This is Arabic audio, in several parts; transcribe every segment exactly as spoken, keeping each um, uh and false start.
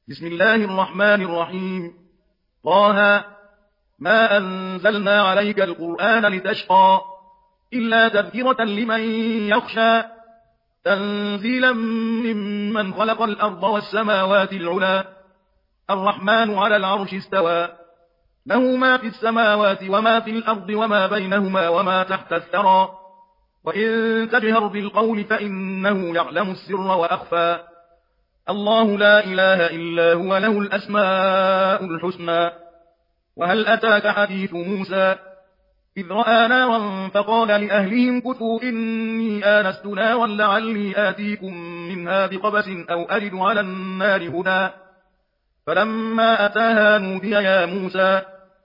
بسم الله الرحمن الرحيم. طه ما أنزلنا عليك القرآن لتشقى إلا تذكرة لمن يخشى تنزيلا ممن خلق الأرض والسماوات العلى الرحمن على العرش استوى له ما في السماوات وما في الأرض وما بينهما وما تحت الثرى وإن تجهر بالقول فإنه يعلم السر وأخفى الله لا إله إلا هو له الأسماء الحسنى. وهل أتاك حديث موسى إذ رأى نارا فقال لأهلهم كثوا إني آنست نارا لعلي آتيكم منها بقبس أو أجد على النار هدى فلما أتاها نودي يا موسى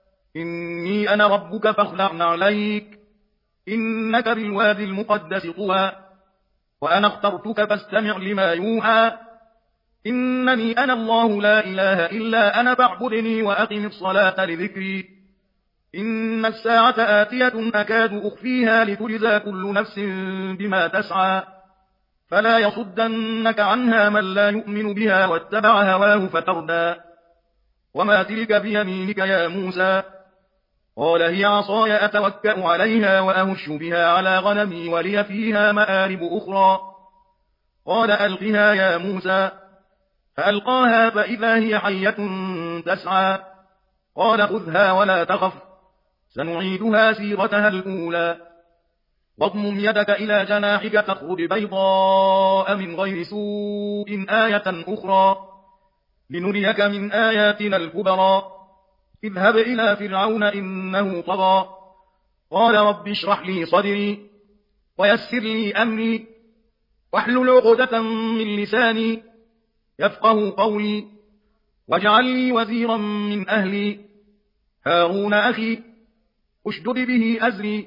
إني أنا ربك فاخلع عليك إنك بالوادي المقدس طوى وأنا اخترتك فاستمع لما يوحى إنني أنا الله لا إله إلا أنا فاعبدني وأقم الصلاة لذكري إن الساعة آتية أكاد أخفيها لتجزى كل نفس بما تسعى فلا يصدنك عنها من لا يؤمن بها واتبع هواه فتردى وما تلك بيمينك يا موسى قال هي عصاي أتوكأ عليها وأهش بها على غنمي ولي فيها مآرب أخرى قال ألقها يا موسى فألقاها فإذا هي حية تسعى قال خذها ولا تخف سنعيدها سيرتها الأولى واضمم يدك إلى جناحك تخرج بيضاء من غير سوء آية أخرى لنريك من آياتنا الكبرى اذهب إلى فرعون إنه طغى قال رب اشرح لي صدري ويسر لي أمري واحلل عقدة من لساني يفقه قولي واجعل لي وزيرا من أهلي هارون أخي اشدد به أزري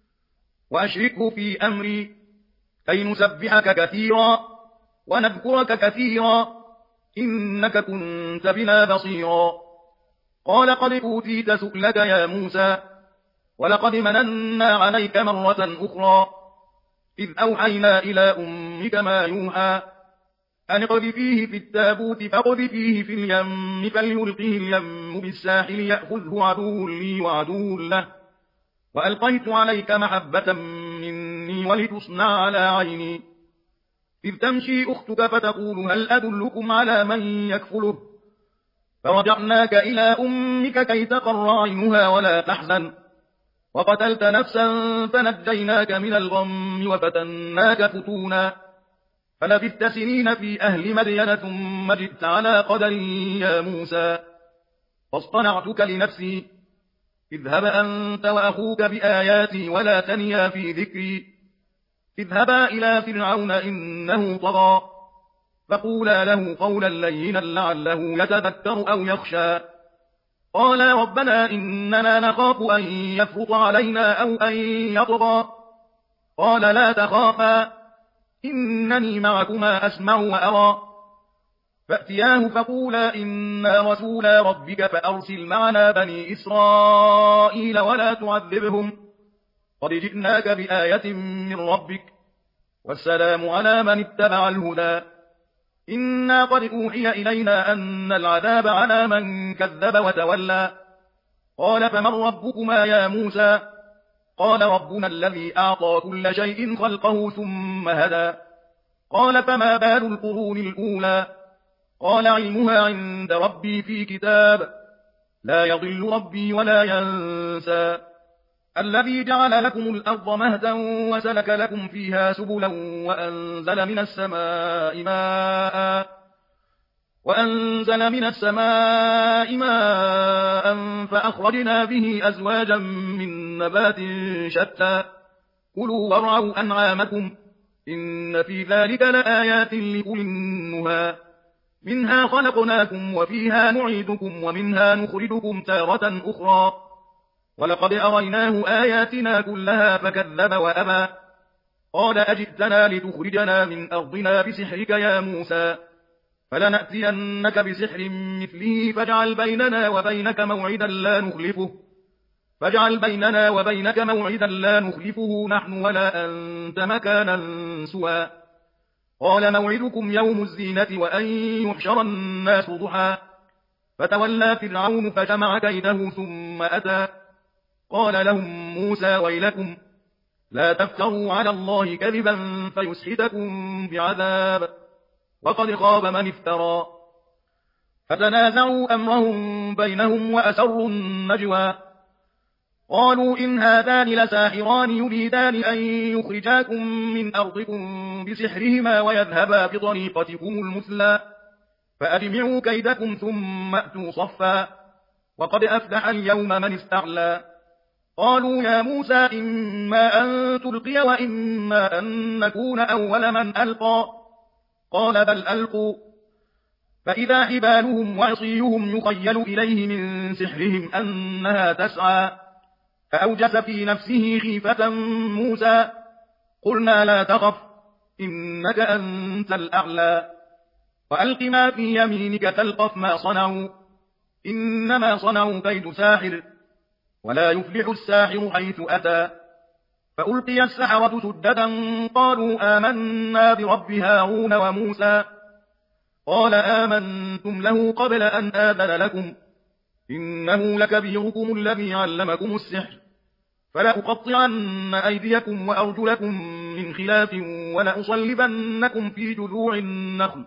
وأشركه في أمري كي نسبحك كثيرا ونذكرك كثيرا إنك كنت بنا بصيرا قال قد أوتيت سؤلك يا موسى ولقد مننا عليك مرة أخرى إذ أوحينا إلى أمك ما يوحى أن اقذفيه في التابوت فاقذفيه في اليم فليلقه اليم بالساحل يأخذه عدو لي وعدو له وألقيت عليك محبة مني ولتصنع على عيني إذ تمشي أختك فتقول هل أدلكم على من يكفله فرجعناك إلى أمك كي تقر عينها ولا تحزن وقتلت نفسا فنجيناك من الغم وفتناك فتونا فلبثت سنين في أهل مدين ثم جئت على قدر يا موسى فاصطنعتك لنفسي اذهب أنت وأخوك بآياتي ولا تنيا في ذكري اذهبا إلى فرعون إنه طغى فقولا له قولا لينا لعله يتذكر أو يخشى قالا ربنا إننا نخاف أن يفرط علينا أو أن يطغى قال لا تخافا إنني معكما أسمع وأرى فأتياه فقولا إنا رسولا ربك فأرسل معنا بني إسرائيل ولا تعذبهم قد جئناك بآية من ربك والسلام على من اتبع الهدى إنا قد أوحي إلينا أن العذاب على من كذب وتولى قال فمن ربكما يا موسى قال ربنا الذي أعطى كل شيء خلقه ثم هدى قال فما بال القرون الأولى قال علمها عند ربي في كتاب لا يضل ربي ولا ينسى الذي جعل لكم الأرض مهدا وسلك لكم فيها سبلا وأنزل من السماء ماء وأنزل من السماء ماء فأخرجنا به أزواجا من نبات شتى كلوا وارعوا أنعامكم إن في ذلك لآيات لأولي النهى منها خلقناكم وفيها نعيدكم ومنها نخرجكم تارة أخرى ولقد أريناه آياتنا كلها فكذب وأبى قال أجئتنا لتخرجنا من أرضنا بسحرك يا موسى فلنأتينك بسحر مثله فاجعل بيننا وبينك موعدا لا نخلفه فاجعل بيننا وبينك موعدا لا نخلفه نحن ولا أنت مكانا سوى قال موعدكم يوم الزينة وأن يحشر الناس ضحى فتولى فرعون فجمع كيده ثم أتى قال لهم موسى ويلكم لا تفتروا على الله كذبا فيسحتكم بعذاب وقد خاب من افترى فتنازعوا أمرهم بينهم وأسروا النجوى قالوا إن هذان لساحران يريدان أن يخرجاكم من أرضكم بسحرهما ويذهبا بطريقتكم المثلى فأجمعوا كيدكم ثم أتوا صفا وقد أفلح اليوم من استعلى قالوا يا موسى إما أن تلقي وإما أن نكون أول من ألقى قال بل ألقوا فإذا حبالهم وعصيهم يخيل إليه من سحرهم أنها تسعى فأوجس في نفسه خيفة موسى قلنا لا تخف إنك أنت الأعلى وألق ما في يمينك تلقف ما صنعوا إنما صنعوا كيد ساحر ولا يفلح الساحر حيث أتى فألقي السحرة سددا قالوا آمنا برب هارون وموسى قال آمنتم له قبل أن آذن لكم إنه لكبيركم الذي علمكم السحر فلأقطعن أيديكم وأرجلكم من خلاف ولأصلبنكم في جذوع النخل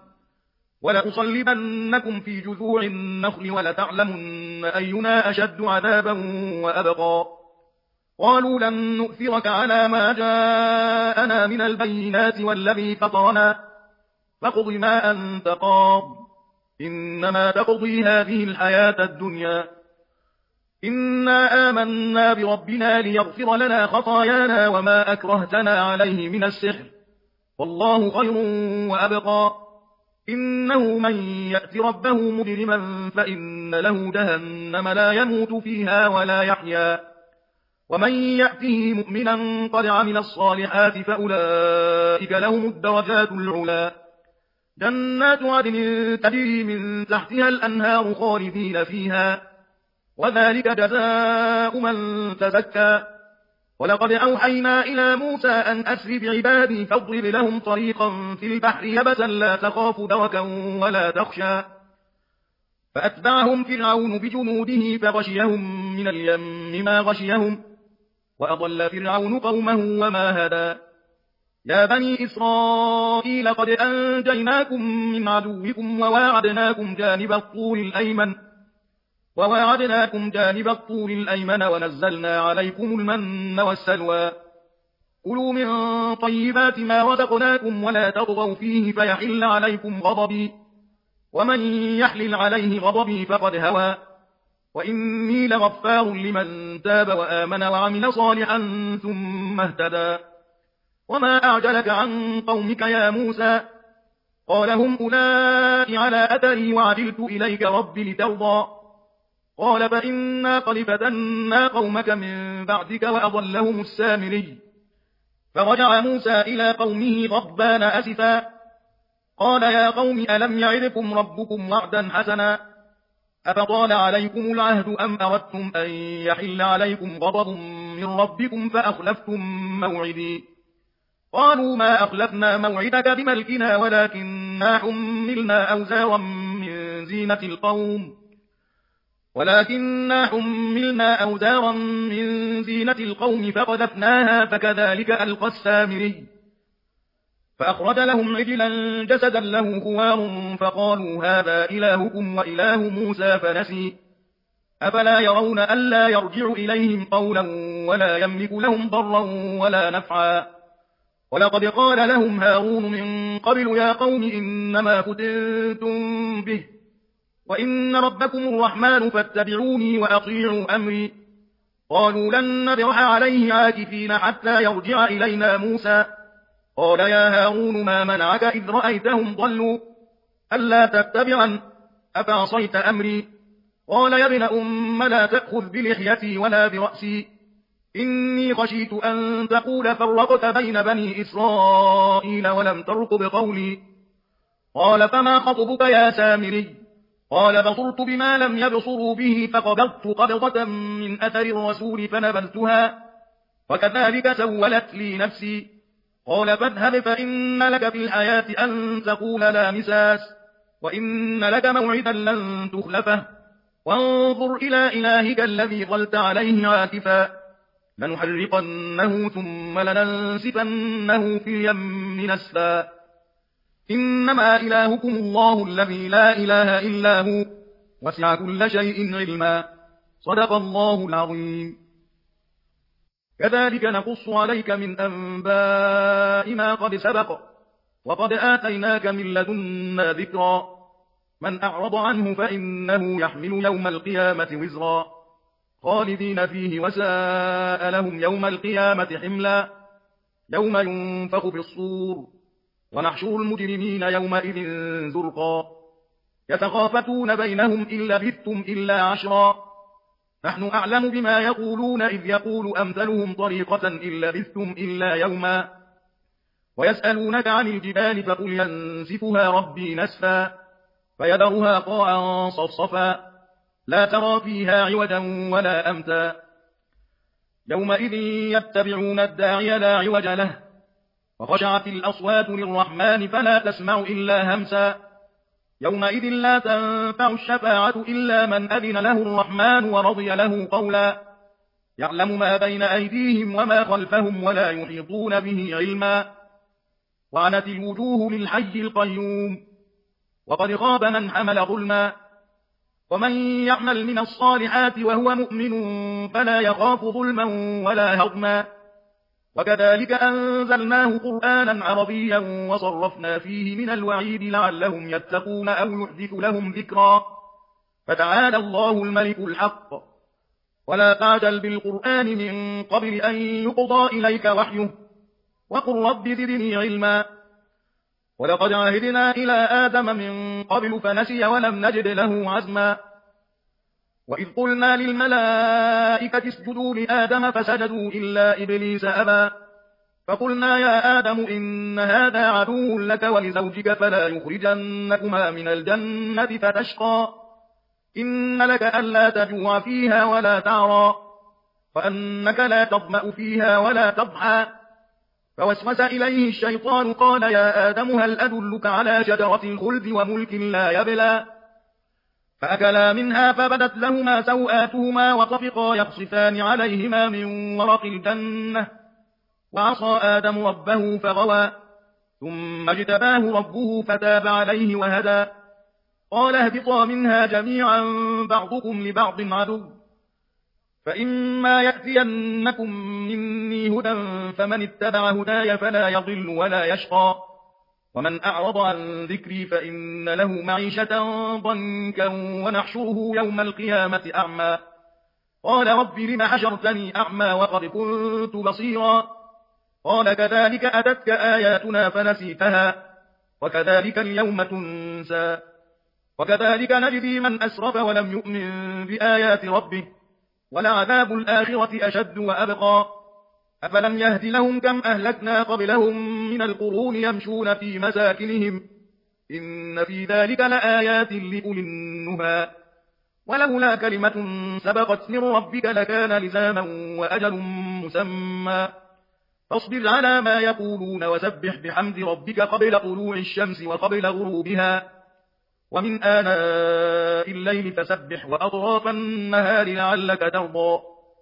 ولأصلبنكم في جذوع النخل ولتعلمن أينا أشد عذابا وأبقى قالوا لن نؤثرك على ما جاءنا من البينات والذي فطرنا فاقض ما أنت قاض إنما تقضي هذه الحياة الدنيا إنا آمنا بربنا ليغفر لنا خطايانا وما أكرهتنا عليه من السحر والله خير وأبقى إنه من يأت ربه مجرما فإن له جهنم لا يموت فيها ولا يحيا ومن يأته مؤمنا قد عمل الصالحات فأولئك لهم الدرجات العلا جنات عدن تجري من تحتها الأنهار خالدين فيها وذلك جزاء من تزكى ولقد أوحينا إلى موسى أن أسر بعبادي فاضرب لهم طريقا في البحر يبسا لا تخاف دركا ولا تخشى فأتبعهم فرعون بجنوده فغشيهم من اليم ما غشيهم وأضل فرعون قومه وما هدى يا بني إسرائيل قد أنجيناكم من عدوكم وواعدناكم جانب الطور الأيمن وواعدناكم جانب الطور الأيمن ونزلنا عليكم المن والسلوى كلوا من طيبات ما رزقناكم ولا تطغوا فيه فيحل عليكم غضبي ومن يحلل عليه غضبي فقد هوى وإني لغفار لمن تاب وآمن وعمل صالحا ثم اهتدى وما أعجلك عن قومك يا موسى قال هم أولئك على أثري وعجلت إليك رب لترضى قال فإنا قد فتنا قومك من بعدك وأضلهم السامري فرجع موسى إلى قومه غضبان أسفا قال يا قوم ألم يعدكم ربكم وعدا حسنا أفطال عليكم العهد أم أردتم أن يحل عليكم غضب من ربكم فأخلفتم موعدي قالوا ما أخلفنا موعدك بملكنا ولكننا حملنا أوزارا من زينة القوم ولكننا حملنا أوزارا من زينة القوم فقذفناها فكذلك ألقى السامري فأخرج لهم عجلا جسدا له خوار فقالوا هذا إلهكم وإله موسى فنسي أفلا يرون ألا يرجع إليهم قولا ولا يملك لهم ضرا ولا نفعا ولقد قال لهم هارون من قبل يا قوم إنما فتنتم به وإن ربكم الرحمن فاتبعوني وأطيعوا أمري قالوا لن نبرح عليه عاكفين حتى يرجع إلينا موسى قال يا هارون ما منعك إذ رأيتهم ضلوا ألا تتبعا أفعصيت أمري قال يا ابن أم لا تأخذ بلحيتي ولا برأسي إني خشيت أن تقول فرقت بين بني إسرائيل ولم ترقب قولي قال فما خطبك يا سامري قال بصرت بما لم يبصروا به فقبضت قبضة من أثر الرسول فنبذتها وكذلك سولت لي نفسي قال فاذهب فإن لك في الحياة أن تقول لا مساس وإن لك موعدا لن تخلفه وانظر إلى إلهك الذي ظلت عليه عاكفا لنحرقنه ثم لننسفنه في اليم نسفا إنما إلهكم الله الذي لا إله إلا هو وسع كل شيء علما صدق الله العظيم. كذلك نقص عليك من أنباء ما قد سبق وقد آتيناك من لدنا ذكرا من أعرض عنه فإنه يحمل يوم القيامة وزرا خالدين فيه وساء لهم يوم القيامة حملا يوم ينفخ في الصور ونحشر المجرمين يومئذ زرقا يتخافتون بينهم إن لبثتم إلا عشرا نحن أعلم بما يقولون إذ يقول أمثلهم طريقة إن لبثتم إلا يوما ويسألونك عن الجبال فقل ينسفها ربي نسفا فيذرها قاعا صفصفا لا ترى فيها عوجا ولا أمتا يومئذ يتبعون الداعي لا عوج له وخشعت الأصوات للرحمن فلا تسمع إلا همسا يومئذ لا تنفع الشفاعة إلا من أذن له الرحمن ورضي له قولا يعلم ما بين أيديهم وما خلفهم ولا يحيطون به علما وعنت الوجوه للحي القيوم وقد خاب من حمل ظلما ومن يعمل من الصالحات وهو مؤمن فلا يخاف ظلما ولا هضما وكذلك أنزلناه قرآنا عربيا وصرفنا فيه من الوعيد لعلهم يتقون أو يحدث لهم ذكرا فتعالى الله الملك الحق ولا تعجل بالقرآن من قبل أن يقضى إليك وحيه وقل رب زدني علما ولقد عهدنا إلى آدم من قبل فنسي ولم نجد له عزما وإذ قلنا للملائكة اسجدوا لآدم فسجدوا إلا إبليس أبى فقلنا يا آدم إن هذا عدو لك ولزوجك فلا يخرجنكما من الجنة فتشقى إن لك ألا تجوع فيها ولا تعرى وأنك لا تظمأ فيها ولا تضحى فوسوس إليه الشيطان قال يا آدم هل أدلك على شجرة الخلد وملك لا يبلى فأكلا منها فبدت لهما سوآتهما وطفقا يخصفان عليهما من ورق الجنة وعصى آدم ربه فغوى ثم اجتباه ربه فتاب عليه وهدى قال اهبطا منها جميعا بعضكم لبعض عدو فإما يأتينكم مني هدى فمن اتبع هداي فلا يضل ولا يشقى ومن أعرض عن ذكري فإن له معيشة ضنكا ونحشره يوم القيامة أعمى قال رب لم حشرتني أعمى وقد كنت بصيرا قال كذلك أتتك آياتنا فنسيتها وكذلك اليوم تنسى وكذلك نجزي من أسرف ولم يؤمن بآيات ربه ولعذاب الآخرة أشد وأبقى أفلم يهد لهم كم أهلكنا قبلهم من القرون يمشون في مساكنهم إن في ذلك لآيات لأولي النهى ولولا كلمة سبقت من ربك لكان لزاما وأجل مسمى فاصبر على ما يقولون وسبح بحمد ربك قبل طلوع الشمس وقبل غروبها ومن آناء الليل فسبح وأطراف النهار لعلك ترضى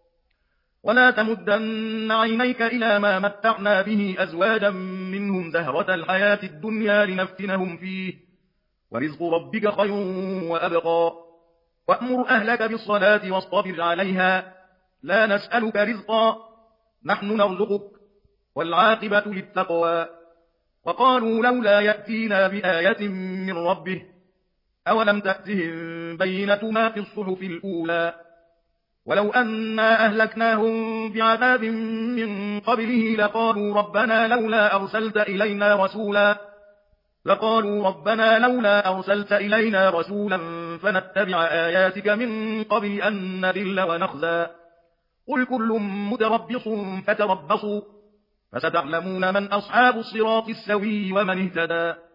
ولا تمدن عينيك إلى ما متعنا به أزواجا منهم زهرة الحياة الدنيا لنفتنهم فيه ورزق ربك خير وأبقى وأمر أهلك بالصلاة واصطبر عليها لا نسألك رزقا نحن نرزقك والعاقبة للتقوى وقالوا لولا يأتينا بآية من ربه أولم تأتهم بينة ما في الصحف الأولى ولو أنا أهلكناهم بعذاب من قبله لقالوا ربنا لولا أرسلت إلينا رسولا لقالوا ربنا لولا أرسلت إلينا رسولا فنتبع آياتك من قبل أن نذل ونخزى قل كل متربص فتربصوا فستعلمون من أصحاب الصراط السوي ومن اهتدى